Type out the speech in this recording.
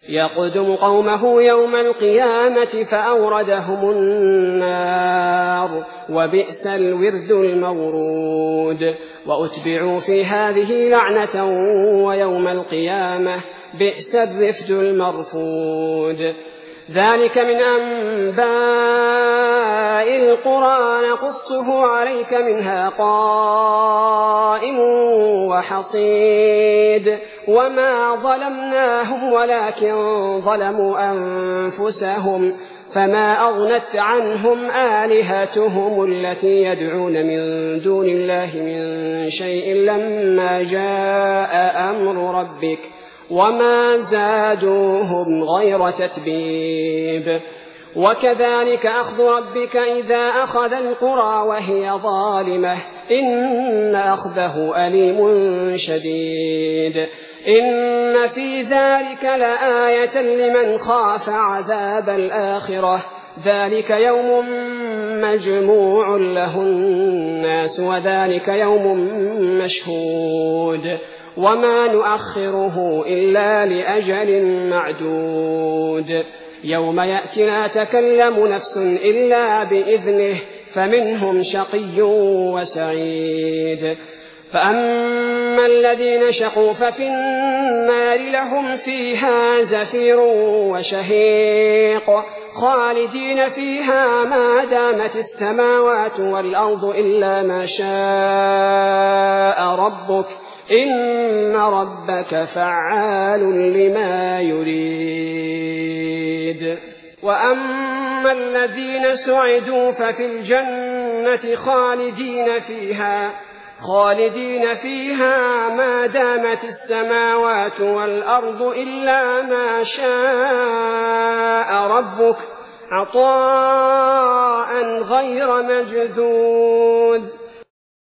يقدم قومه يوم القيامة فأوردهم النار وبئس الورد المورود وأتبعوا في هذه لعنة ويوم القيامة بئس الرفد المرفود ذلك من أنباء القرى نقصه عليك منها قائم وحصيد وما ظلمناهم ولكن ظلموا أنفسهم فما أغنت عنهم آلهتهم التي يدعون من دون الله من شيء لما جاء أمر ربك وما زادوهم غير تتبيب وكذلك أخذ ربك إذا أخذ القرى وهي ظالمة إن أخذه أليم شديد إن في ذلك لآية لمن خاف عذاب الآخرة ذلك يوم مجموع له الناس وذلك يوم مشهود وما نؤخره إلا لأجل معدود يوم يأتي لا تكلم نفس إلا بإذنه فمنهم شقي وسعيد فأما الذين شقوا ففي النار لهم فيها زفير وشهيق خالدين فيها ما دامت السماوات والأرض إلا ما شاء ربك إن ربك فعال لما يريد وأما الذين سعدوا ففي الجنة خالدين فيها ما دامت السماوات والأرض إلا ما شاء ربك عطاء غير مجذوذ